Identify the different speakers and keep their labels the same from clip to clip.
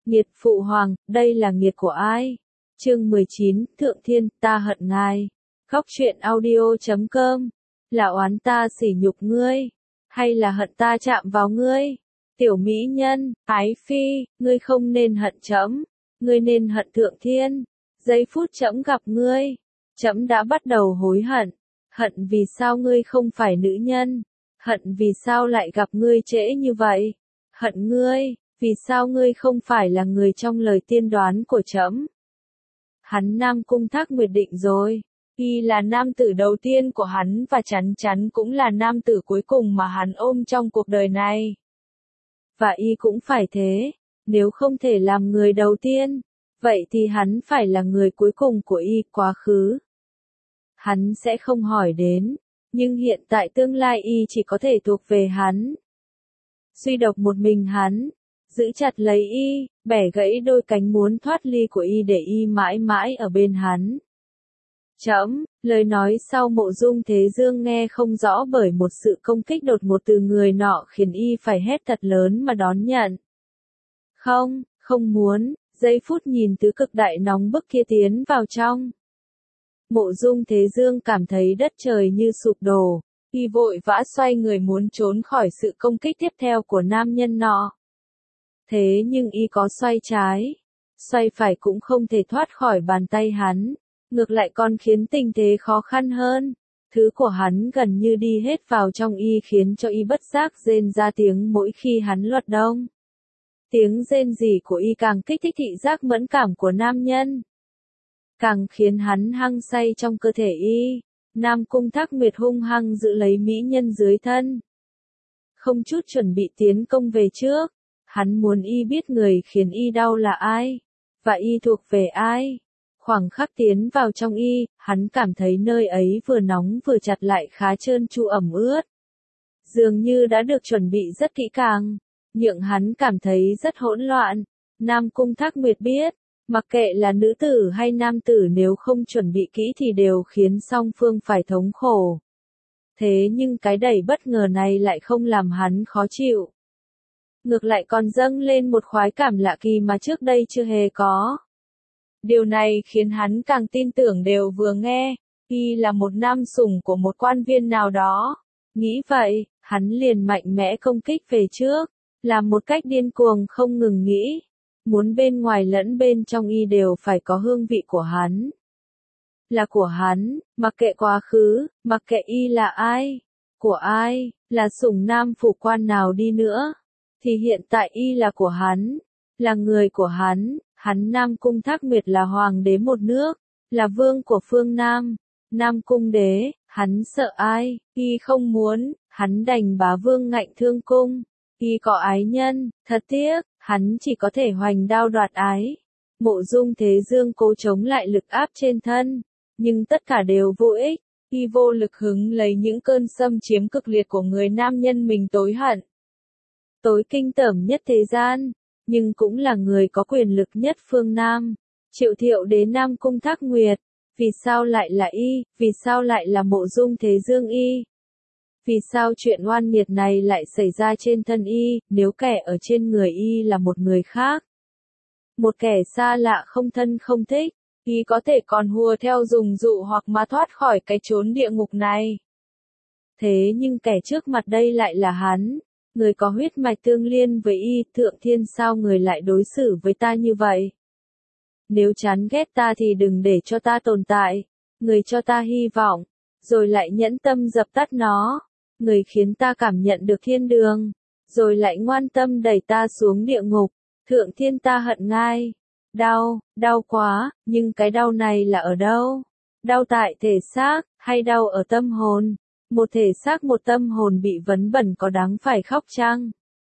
Speaker 1: Nghiệt phụ hoàng, đây là nghiệt của ai? Chương 19, Thượng Thiên, ta hận ngài. Góc truyện audio.com. Là oán ta sỉ nhục ngươi, hay là hận ta chạm vào ngươi? Tiểu mỹ nhân, ái phi, ngươi không nên hận trẫm, ngươi nên hận Thượng Thiên. Giây phút trẫm gặp ngươi, trẫm đã bắt đầu hối hận. Hận vì sao ngươi không phải nữ nhân? Hận vì sao lại gặp ngươi trễ như vậy? Hận ngươi, vì sao ngươi không phải là người trong lời tiên đoán của trẫm? Hắn Nam Cung Thác Nguyệt định rồi. Y là nam tử đầu tiên của hắn và chắn chắn cũng là nam tử cuối cùng mà hắn ôm trong cuộc đời này. Và Y cũng phải thế, nếu không thể làm người đầu tiên, vậy thì hắn phải là người cuối cùng của Y quá khứ. Hắn sẽ không hỏi đến, nhưng hiện tại tương lai Y chỉ có thể thuộc về hắn. Duy độc một mình hắn, giữ chặt lấy Y, bẻ gãy đôi cánh muốn thoát ly của Y để Y mãi mãi ở bên hắn. Trẫm, lời nói sau Mộ Dung Thế Dương nghe không rõ bởi một sự công kích đột ngột từ người nọ khiến Y phải hét thật lớn mà đón nhận. Không, không muốn, giây phút nhìn tứ cực đại nóng bức kia tiến vào trong. Mộ Dung Thế Dương cảm thấy đất trời như sụp đổ, Y vội vã xoay người muốn trốn khỏi sự công kích tiếp theo của nam nhân nọ. Thế nhưng Y có xoay trái, xoay phải cũng không thể thoát khỏi bàn tay hắn. Ngược lại còn khiến tình thế khó khăn hơn. Thứ của hắn gần như đi hết vào trong Y khiến cho Y bất giác rên ra tiếng mỗi khi hắn luật đông. Tiếng rên rỉ của Y càng kích thích thị giác mẫn cảm của nam nhân, càng khiến hắn hăng say trong cơ thể Y. Nam Cung Thác Nguyệt hung hăng giữ lấy mỹ nhân dưới thân, không chút chuẩn bị tiến công về trước. Hắn muốn Y biết người khiến Y đau là ai, và Y thuộc về ai. Khoảng khắc tiến vào trong Y, hắn cảm thấy nơi ấy vừa nóng vừa chặt lại khá trơn tru ẩm ướt. Dường như đã được chuẩn bị rất kỹ càng, nhưng hắn cảm thấy rất hỗn loạn. Nam Cung Thác Nguyệt biết, mặc kệ là nữ tử hay nam tử nếu không chuẩn bị kỹ thì đều khiến song phương phải thống khổ. Thế nhưng cái đầy bất ngờ này lại không làm hắn khó chịu. Ngược lại còn dâng lên một khoái cảm lạ kỳ mà trước đây chưa hề có. Điều này khiến hắn càng tin tưởng đều vừa nghe, Y là một nam sủng của một quan viên nào đó. Nghĩ vậy, hắn liền mạnh mẽ công kích về trước, làm một cách điên cuồng không ngừng nghĩ. Muốn bên ngoài lẫn bên trong Y đều phải có hương vị của hắn. Là của hắn, mặc kệ quá khứ, mặc kệ Y là ai, của ai, là sủng nam phủ quan nào đi nữa, thì hiện tại Y là của hắn, là người của hắn. Hắn Nam Cung Thác Nguyệt là hoàng đế một nước, là vương của phương Nam, Nam Cung đế, hắn sợ ai? Y không muốn, hắn đành bá vương ngạnh thương cung. Y có ái nhân, thật tiếc, hắn chỉ có thể hoành đao đoạt ái. Mộ Dung Thế Dương cố chống lại lực áp trên thân, nhưng tất cả đều vô ích. Y vô lực hứng lấy những cơn xâm chiếm cực liệt của người nam nhân mình tối hận, tối kinh tởm nhất thế gian, nhưng cũng là người có quyền lực nhất phương Nam. Triệu Thiệu đế Nam Cung Thác Nguyệt, vì sao lại là Y, vì sao lại là Mộ Dung Thế Dương Y? Vì sao chuyện oan nghiệt này lại xảy ra trên thân Y, nếu kẻ ở trên người Y là một người khác? Một kẻ xa lạ không thân không thích, Y có thể còn hùa theo dùng dụ hoặc mà thoát khỏi cái chốn địa ngục này. Thế nhưng kẻ trước mặt đây lại là hắn. Người có huyết mạch tương liên với Y, Thượng Thiên sao người lại đối xử với ta như vậy? Nếu chán ghét ta thì đừng để cho ta tồn tại. Người cho ta hy vọng, rồi lại nhẫn tâm dập tắt nó. Người khiến ta cảm nhận được thiên đường, rồi lại ngoan tâm đẩy ta xuống địa ngục. Thượng Thiên ta hận ngài. Đau, đau quá, nhưng cái đau này là ở đâu? Đau tại thể xác, hay đau ở tâm hồn? Một thể xác một tâm hồn bị vấn bẩn có đáng phải khóc chăng?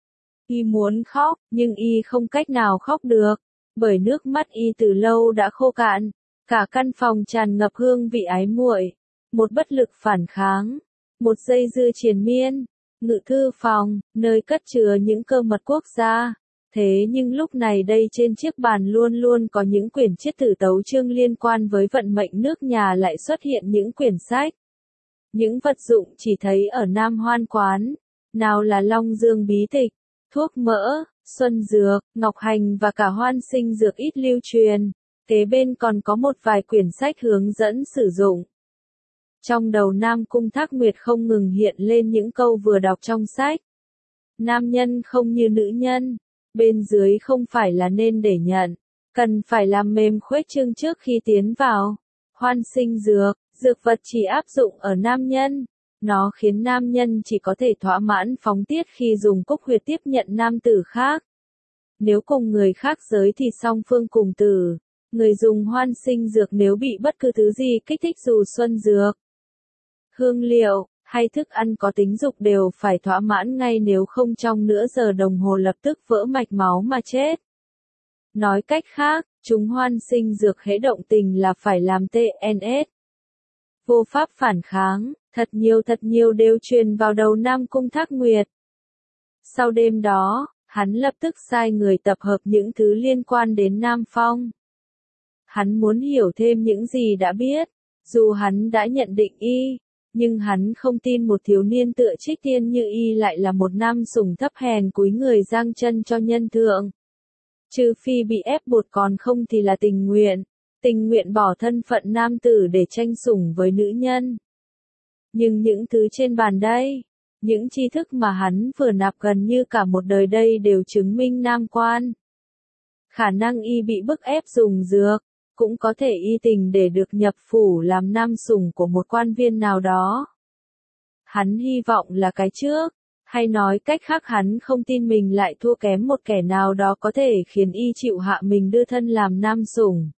Speaker 1: Y muốn khóc, nhưng Y không cách nào khóc được, bởi nước mắt Y từ lâu đã khô cạn. Cả căn phòng tràn ngập hương vị ái muội, một bất lực phản kháng, một dây dưa triền miên. Ngự thư phòng, nơi cất chứa những cơ mật quốc gia. Thế nhưng lúc này đây trên chiếc bàn luôn luôn có những quyển chiết tử tấu chương liên quan với vận mệnh nước nhà lại xuất hiện những quyển sách. Những vật dụng chỉ thấy ở Nam Hoan Quán, nào là Long Dương bí tịch, thuốc mỡ, Xuân dược, ngọc hành và cả hoan sinh dược ít lưu truyền. Kế bên còn có một vài quyển sách hướng dẫn sử dụng. Trong đầu Nam Cung Thác Nguyệt không ngừng hiện lên những câu vừa đọc trong sách. Nam nhân không như nữ nhân, bên dưới không phải là nên để nhận, cần phải làm mềm khuếch trương trước khi tiến vào. Hoan sinh dược, dược vật chỉ áp dụng ở nam nhân. Nó khiến nam nhân chỉ có thể thỏa mãn phóng tiết khi dùng cúc huyệt tiếp nhận nam tử khác. Nếu cùng người khác giới thì song phương cùng tử. Người dùng hoan sinh dược nếu bị bất cứ thứ gì kích thích dù xuân dược, hương liệu, hay thức ăn có tính dục đều phải thỏa mãn ngay, nếu không trong nửa giờ đồng hồ lập tức vỡ mạch máu mà chết. Nói cách khác, chúng hoan sinh dược hễ động tình là phải làm TNS. Vô pháp phản kháng, thật nhiều đều truyền vào đầu Nam Cung Thác Nguyệt. Sau đêm đó, hắn lập tức sai người tập hợp những thứ liên quan đến Nam Phong. Hắn muốn hiểu thêm những gì đã biết, dù hắn đã nhận định y, nhưng hắn không tin một thiếu niên tựa Trích Tiên như y lại là một nam sủng thấp hèn cúi người giang chân cho nhân thượng. Trừ phi bị ép buộc, còn không thì là tình nguyện bỏ thân phận nam tử để tranh sủng với nữ nhân. Nhưng những thứ trên bàn đây, những tri thức mà hắn vừa nạp gần như cả một đời đây đều chứng minh nam quan. Khả năng y bị bức ép dùng dược, cũng có thể y tình để được nhập phủ làm nam sủng của một quan viên nào đó. Hắn hy vọng là cái trước, hay nói cách khác hắn không tin mình lại thua kém một kẻ nào đó có thể khiến y chịu hạ mình đưa thân làm nam sủng.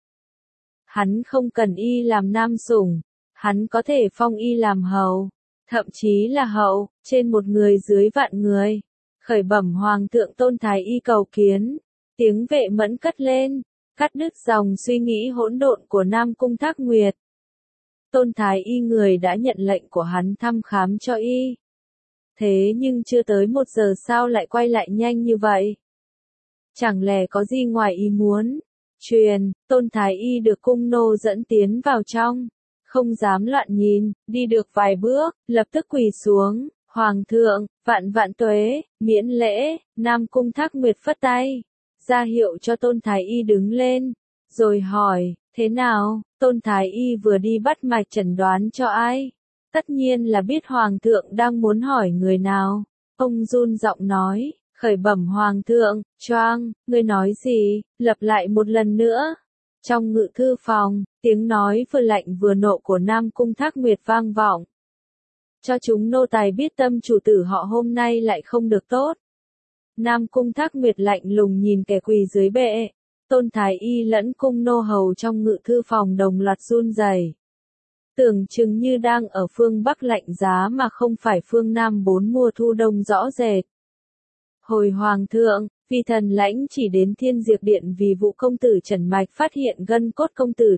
Speaker 1: Hắn không cần y làm nam sủng, hắn có thể phong y làm hầu, thậm chí là hậu, trên một người dưới vạn người. Khởi bẩm hoàng thượng, Tôn Thái Y cầu kiến. Tiếng Vệ Mẫn cất lên, cắt đứt dòng suy nghĩ hỗn độn của Nam Cung Thác Nguyệt. Tôn Thái Y người đã nhận lệnh của hắn thăm khám cho y. Thế nhưng chưa tới 1 giờ sao lại quay lại nhanh như vậy? Chẳng lẽ có gì ngoài ý muốn? Truyền, Tôn Thái Y được cung nô dẫn tiến vào trong, không dám loạn nhìn, đi được vài bước, lập tức quỳ xuống. Hoàng thượng, vạn vạn tuế, miễn lễ. Nam Cung Thác Nguyệt phất tay, ra hiệu cho Tôn Thái Y đứng lên, rồi hỏi, thế nào? Tôn Thái Y vừa đi bắt mạch chẩn đoán cho ai? Tất nhiên là biết Hoàng thượng đang muốn hỏi người nào. Ông run giọng nói, khởi bẩm Hoàng thượng, choang, ngươi nói gì? Lặp lại một lần nữa. Trong ngự thư phòng, tiếng nói vừa lạnh vừa nộ của Nam Cung Thác Nguyệt vang vọng. Cho chúng nô tài biết tâm chủ tử họ hôm nay lại không được tốt. Nam Cung Thác Nguyệt lạnh lùng nhìn kẻ quỳ dưới bệ. Tôn Thái Y lẫn cung nô hầu trong ngự thư phòng đồng loạt run rẩy. Tưởng chừng như đang ở phương Bắc lạnh giá mà không phải phương Nam 4 mùa thu đông rõ rệt. Hồi Hoàng thượng, vì thần lãnh chỉ đến Thiên Diệp Điện vì vụ công tử trần mạch phát hiện gân cốt công tử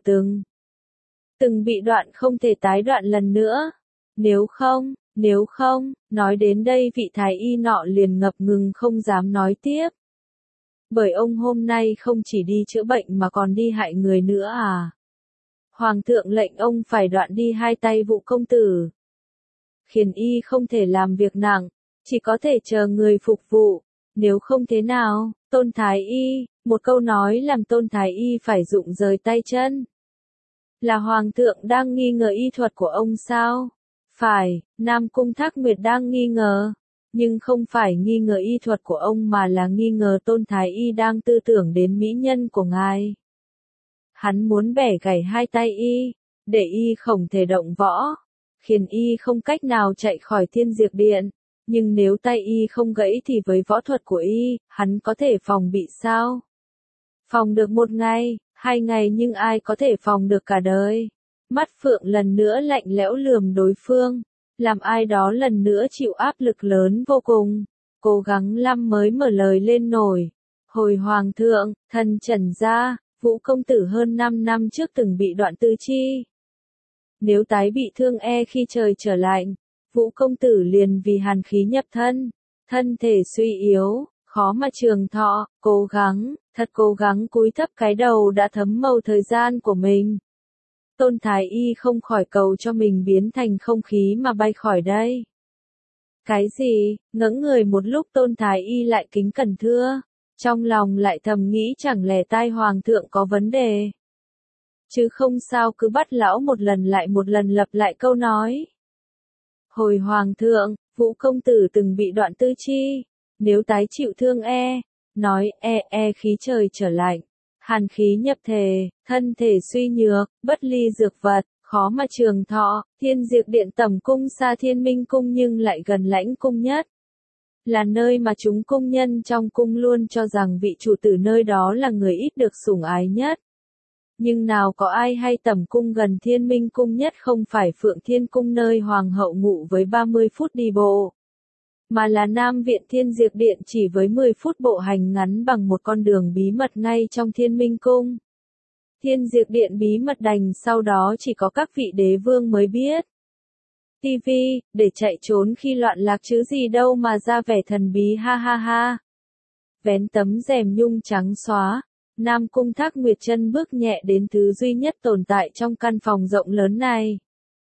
Speaker 1: từng bị đoạn không thể tái đoạn lần nữa. Nếu không, nói đến đây vị thái y nọ liền ngập ngừng không dám nói tiếp. Bởi ông hôm nay không chỉ đi chữa bệnh mà còn đi hại người nữa à? Hoàng thượng lệnh ông phải đoạn đi 2 tay vụ công tử. Khiến y không thể làm việc nặng, chỉ có thể chờ người phục vụ. Nếu không thế nào, Tôn Thái Y, một câu nói làm Tôn Thái Y phải rụng rời tay chân. Là Hoàng thượng đang nghi ngờ y thuật của ông sao? Phải, Nam Cung Thác Nguyệt đang nghi ngờ. Nhưng không phải nghi ngờ y thuật của ông mà là nghi ngờ Tôn Thái Y đang tư tưởng đến mỹ nhân của ngài. Hắn muốn bẻ gãy 2 tay y, để y không thể động võ, khiến y không cách nào chạy khỏi Thiên Diệp Điện. Nhưng nếu tay y không gãy thì với võ thuật của y, hắn có thể phòng bị sao? Phòng được 1 ngày, 2 ngày nhưng ai có thể phòng được cả đời? Mắt Phượng lần nữa lạnh lẽo lườm đối phương, làm ai đó lần nữa chịu áp lực lớn vô cùng. Cố gắng lắm mới mở lời lên nổi. Hồi Hoàng thượng, thần Trần gia, Vũ công tử hơn 5 năm trước từng bị đoạn tứ chi. Nếu tái bị thương khi trời trở lạnh, Vũ công tử liền vì hàn khí nhập thân thể suy yếu, khó mà trường thọ, thật cố gắng cúi thấp cái đầu đã thấm màu thời gian của mình. Tôn Thái Y không khỏi cầu cho mình biến thành không khí mà bay khỏi đây. Cái gì? Ngẫng người một lúc Tôn Thái Y lại kính cẩn thưa. Trong lòng lại thầm nghĩ chẳng lẽ tai hoàng thượng có vấn đề. Chứ không sao cứ bắt lão một lần lại một lần lặp lại câu nói. Hồi hoàng thượng, Vũ công tử từng bị đoạn tư chi, nếu tái chịu thương nói khí trời trở lạnh, hàn khí nhập thể, thân thể suy nhược, bất ly dược vật, khó mà trường thọ, Thiên Diệp Điện tẩm cung xa Thiên Minh cung nhưng lại gần Lãnh cung nhất. Là nơi mà chúng cung nhân trong cung luôn cho rằng vị chủ tử nơi đó là người ít được sủng ái nhất. Nhưng nào có ai hay tẩm cung gần Thiên Minh cung nhất không phải Phượng Thiên cung nơi hoàng hậu ngụ với 30 phút đi bộ. Mà là Nam viện Thiên Diệp Điện chỉ với 10 phút bộ hành ngắn bằng một con đường bí mật ngay trong Thiên Minh cung. Thiên Diệp Điện bí mật đành sau đó chỉ có các vị đế vương mới biết. TV, để chạy trốn khi loạn lạc chứ gì đâu mà ra vẻ thần bí ha ha ha. Vén tấm rèm nhung trắng xóa, Nam Cung Thác Nguyệt chân bước nhẹ đến thứ duy nhất tồn tại trong căn phòng rộng lớn này.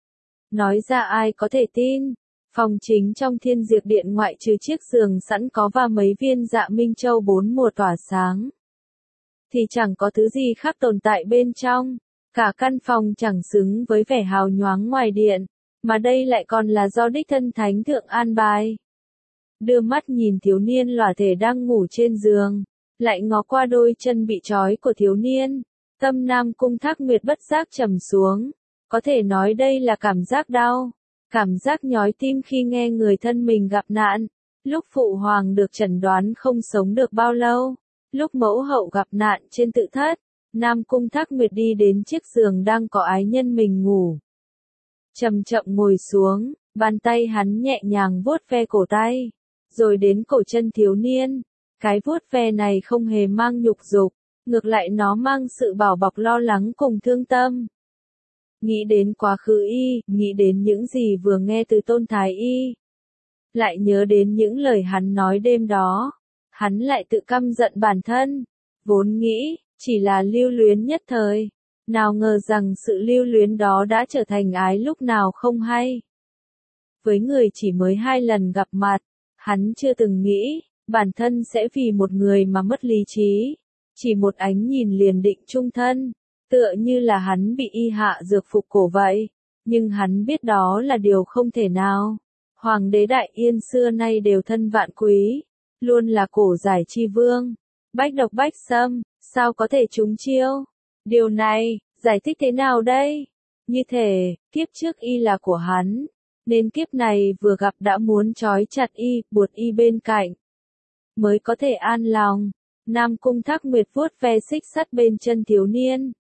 Speaker 1: Nói ra ai có thể tin, phòng chính trong Thiên Diệp Điện ngoại trừ chiếc giường sẵn có và mấy viên dạ minh châu 4 mùa tỏa sáng, thì chẳng có thứ gì khác tồn tại bên trong, cả căn phòng chẳng xứng với vẻ hào nhoáng ngoài điện, mà đây lại còn là do đích thân thánh thượng an bài. Đưa mắt nhìn thiếu niên lỏa thể đang ngủ trên giường, lại ngó qua đôi chân bị trói của thiếu niên, tâm Nam Cung Thác Nguyệt bất giác trầm xuống, có thể nói đây là cảm giác đau, cảm giác nhói tim khi nghe người thân mình gặp nạn, lúc phụ hoàng được chẩn đoán không sống được bao lâu, lúc mẫu hậu gặp nạn trên tự thất, Nam Cung Thác Nguyệt đi đến chiếc giường đang có ái nhân mình ngủ. Chậm chậm ngồi xuống, bàn tay hắn nhẹ nhàng vuốt ve cổ tay, rồi đến cổ chân thiếu niên. Cái vuốt ve này không hề mang nhục dục, ngược lại nó mang sự bảo bọc lo lắng cùng thương tâm. Nghĩ đến quá khứ nghĩ đến những gì vừa nghe từ Tôn Thái Y. Lại nhớ đến những lời hắn nói đêm đó, hắn lại tự căm giận bản thân, vốn nghĩ, chỉ là lưu luyến nhất thời. Nào ngờ rằng sự lưu luyến đó đã trở thành ái lúc nào không hay. Với người chỉ mới 2 lần gặp mặt, hắn chưa từng nghĩ, bản thân sẽ vì một người mà mất lý trí. Chỉ một ánh nhìn liền định chung thân, tựa như là hắn bị y hạ dược phục cổ vậy. Nhưng hắn biết đó là điều không thể nào. Hoàng đế Đại Yên xưa nay đều thân vạn quý, luôn là cổ giải chi vương. Bách độc bách xâm, sao có thể trúng chiêu? Điều này, giải thích thế nào đây? Như thể, kiếp trước y là của hắn, nên kiếp này vừa gặp đã muốn trói chặt y, buộc y bên cạnh, mới có thể an lòng. Nam Cung Thác Nguyệt vuốt ve xích sắt bên chân thiếu niên.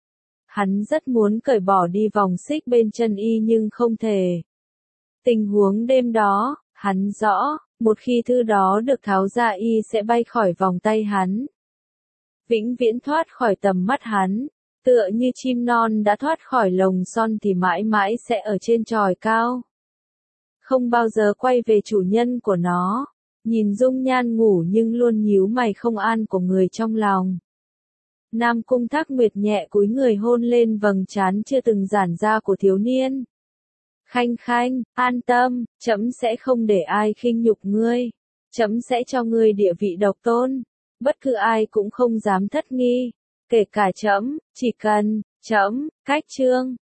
Speaker 1: Hắn rất muốn cởi bỏ đi vòng xích bên chân y nhưng không thể. Tình huống đêm đó, hắn rõ, một khi thứ đó được tháo ra y sẽ bay khỏi vòng tay hắn. Vĩnh viễn thoát khỏi tầm mắt hắn, tựa như chim non đã thoát khỏi lồng son thì mãi mãi sẽ ở trên chòi cao. Không bao giờ quay về chủ nhân của nó, nhìn dung nhan ngủ nhưng luôn nhíu mày không an của người trong lòng. Nam Cung Thác Nguyệt nhẹ cúi người hôn lên vầng trán chưa từng giãn ra của thiếu niên. Khanh khanh, an tâm, trẫm sẽ không để ai khinh nhục ngươi. Trẫm sẽ cho ngươi địa vị độc tôn. Bất cứ ai cũng không dám thất nghi. Kể cả trẫm, chỉ cần, trẫm, cách chương.